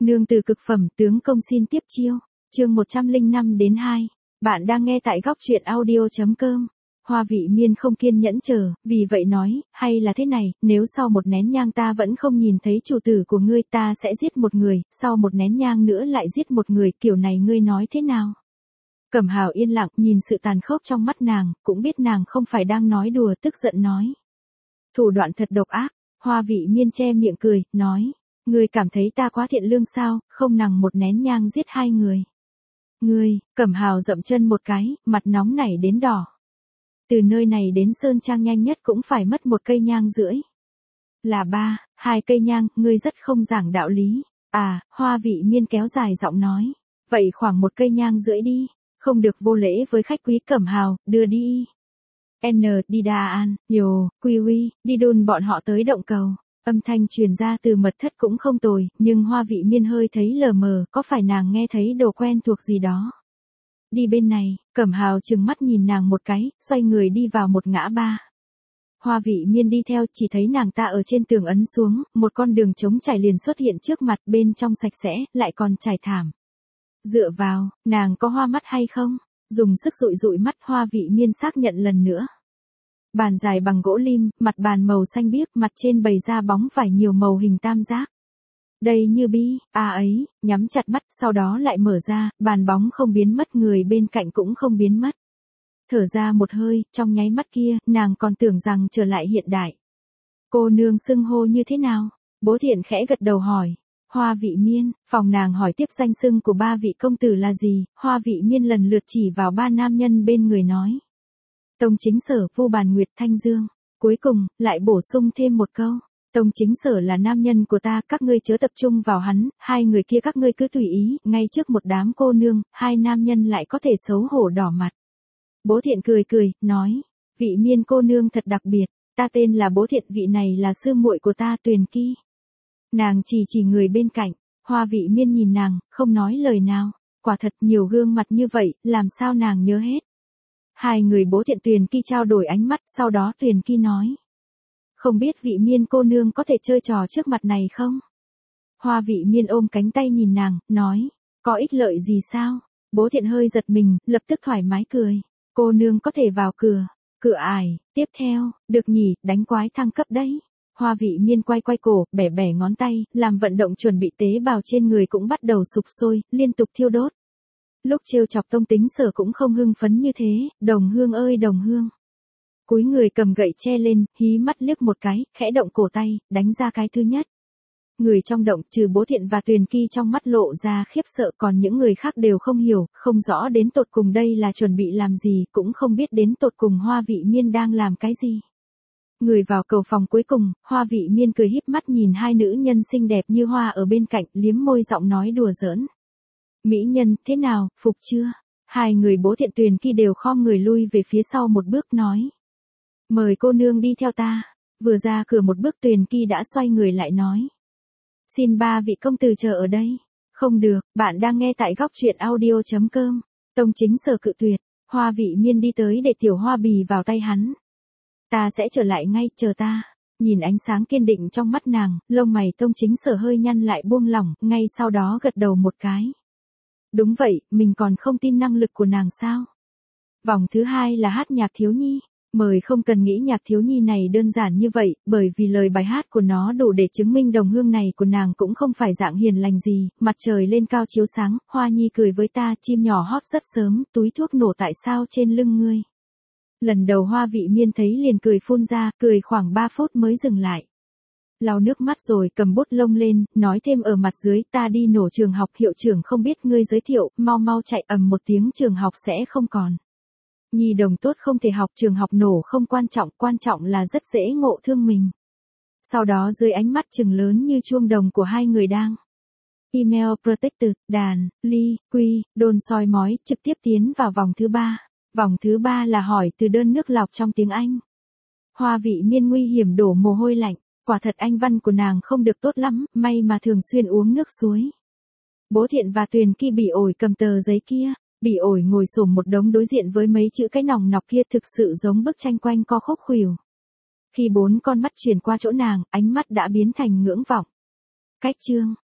Nương từ cực phẩm tướng công xin tiếp chiêu. Chương 105-2. Bạn đang nghe tại góc truyện audio.com. Hoa Vị Miên không kiên nhẫn chờ, vì vậy nói, hay là thế này, nếu sau một nén nhang ta vẫn không nhìn thấy chủ tử của ngươi, ta sẽ giết một người, sau một nén nhang nữa lại giết một người, kiểu này ngươi nói thế nào? Cẩm Hào yên lặng, nhìn sự tàn khốc trong mắt nàng, cũng biết nàng không phải đang nói đùa, tức giận nói. Thủ đoạn thật độc ác. Hoa Vị Miên che miệng cười, nói. Ngươi cảm thấy ta quá thiện lương sao, không nằng một nén nhang giết hai người. Ngươi, Cẩm Hào dậm chân một cái, mặt nóng nảy đến đỏ. Từ nơi này đến Sơn Trang nhanh nhất cũng phải mất 1 cây nhang rưỡi. Là 2 cây nhang, ngươi rất không giảng đạo lý. À, Hoa Vị Miên kéo dài giọng nói. Vậy khoảng 1 cây nhang rưỡi đi, không được vô lễ với khách quý. Cẩm Hào, đưa đi. Đi Đa An, Yo, Quy Uy, đi đun bọn họ tới động cầu. Âm thanh truyền ra từ mật thất cũng không tồi, nhưng Hoa Vị Miên hơi thấy lờ mờ, có phải nàng nghe thấy đồ quen thuộc gì đó. Đi bên này, Cẩm Hào trừng mắt nhìn nàng một cái, xoay người đi vào một ngã ba. Hoa Vị Miên đi theo, chỉ thấy nàng ta ở trên tường ấn xuống, một con đường trống trải liền xuất hiện trước mặt, bên trong sạch sẽ, lại còn trải thảm. Dựa vào, nàng có hoa mắt hay không? Dùng sức dụi dụi mắt. Hoa Vị Miên xác nhận lần nữa. Bàn dài bằng gỗ lim, mặt bàn màu xanh biếc, mặt trên bày ra bóng vải nhiều màu hình tam giác. Đây như bi, ấy, nhắm chặt mắt, sau đó lại mở ra, bàn bóng không biến mất, người bên cạnh cũng không biến mất. Thở ra một hơi, trong nháy mắt kia, nàng còn tưởng rằng trở lại hiện đại. Cô nương xưng hô như thế nào? Bố Thiện khẽ gật đầu hỏi. Hoa Vị Miên. Phòng nàng hỏi tiếp danh xưng của 3 vị công tử là gì. Hoa Vị Miên lần lượt chỉ vào 3 nam nhân bên người nói. Tông Chính Sở, Vu Bàn Nguyệt, Thanh Dương. Cuối cùng, lại bổ sung thêm một câu. Tông Chính Sở là nam nhân của ta, các ngươi chớ tập trung vào hắn, 2 người kia các ngươi cứ tùy ý, ngay trước một đám cô nương, 2 nam nhân lại có thể xấu hổ đỏ mặt. Bố Thiện cười cười, nói. Vị Miên cô nương thật đặc biệt, ta tên là Bố Thiện, vị này là sư muội của ta, Tuyền Ki. Nàng chỉ người bên cạnh. Hoa Vị Miên nhìn nàng, không nói lời nào. Quả thật nhiều gương mặt như vậy, làm sao nàng nhớ hết. 2 người Bố Thiện Tuyền Ki trao đổi ánh mắt, sau đó Tuyền Ki nói. Không biết Vị Miên cô nương có thể chơi trò trước mặt này không? Hoa Vị Miên ôm cánh tay nhìn nàng, nói. Có ích lợi gì sao? Bố Thiện hơi giật mình, lập tức thoải mái cười. Cô nương có thể vào cửa. Cửa ải, tiếp theo, được nhỉ, đánh quái thăng cấp đấy. Hoa Vị Miên quay cổ, bẻ ngón tay, làm vận động chuẩn bị, tế bào trên người cũng bắt đầu sục sôi, liên tục thiêu đốt. Lúc trêu chọc Tông Tính Sở cũng không hưng phấn như thế, Đồng Hương ơi Đồng Hương. Cúi người cầm gậy che lên, hí mắt liếc một cái, khẽ động cổ tay, đánh ra cái thứ nhất. Người trong động, trừ Bố Thiện và Tuyền Ki trong mắt lộ ra khiếp sợ, còn những người khác đều không hiểu, không rõ đến tột cùng đây là chuẩn bị làm gì, cũng không biết đến tột cùng Hoa Vị Miên đang làm cái gì. Người vào cầu phòng cuối cùng, Hoa Vị Miên cười híp mắt nhìn 2 nữ nhân xinh đẹp như hoa ở bên cạnh, liếm môi giọng nói đùa giỡn. Mỹ nhân, thế nào, phục chưa? 2 người Bố Thiện Tuyền Ki đều khom người lui về phía sau một bước nói. Mời cô nương đi theo ta. Vừa ra cửa một bước Tuyền Ki đã xoay người lại nói. Xin 3 vị công tử chờ ở đây. Không được, bạn đang nghe tại góc truyện audio.com. Tông Chính Sở cự tuyệt. Hoa Vị Miên đi tới để tiểu hoa bì vào tay hắn. Ta sẽ trở lại ngay, chờ ta. Nhìn ánh sáng kiên định trong mắt nàng, lông mày Tông Chính Sở hơi nhăn lại buông lỏng, ngay sau đó gật đầu một cái. Đúng vậy, mình còn không tin năng lực của nàng sao? Vòng thứ 2 là hát nhạc thiếu nhi. Mời không cần nghĩ nhạc thiếu nhi này đơn giản như vậy, bởi vì lời bài hát của nó đủ để chứng minh Đồng Hương này của nàng cũng không phải dạng hiền lành gì. Mặt trời lên cao chiếu sáng, Hoa Nhi cười với ta, chim nhỏ hót rất sớm, túi thuốc nổ tại sao trên lưng ngươi. Lần đầu Hoa Vị Miên thấy liền cười phun ra, cười khoảng 3 phút mới dừng lại. Lau nước mắt rồi cầm bút lông lên, nói thêm ở mặt dưới, ta đi nổ trường học, hiệu trưởng không biết ngươi giới thiệu, mau chạy, ầm một tiếng trường học sẽ không còn. Nhi đồng tốt không thể học, trường học nổ không quan trọng là rất dễ ngộ thương mình. Sau đó dưới ánh mắt trừng lớn như chuông đồng của 2 người đang. Email Protected, đàn, ly, quy, đôn soi mói, trực tiếp tiến vào vòng thứ 3. Vòng thứ 3 là hỏi từ đơn nước lọc trong tiếng Anh. Hoa Vị Miên nguy hiểm đổ mồ hôi lạnh, quả thật Anh văn của nàng không được tốt lắm, may mà thường xuyên uống nước suối. Bố Thiện và Tuyền Ki bỉ ổi cầm tờ giấy kia. Bỉ ổi ngồi xổm một đống đối diện với mấy chữ cái nòng nọc kia, thực sự giống bức tranh quanh co khúc khuỷu. Khi 4 con mắt chuyển qua chỗ nàng, ánh mắt đã biến thành ngưỡng vọng. Cách chương,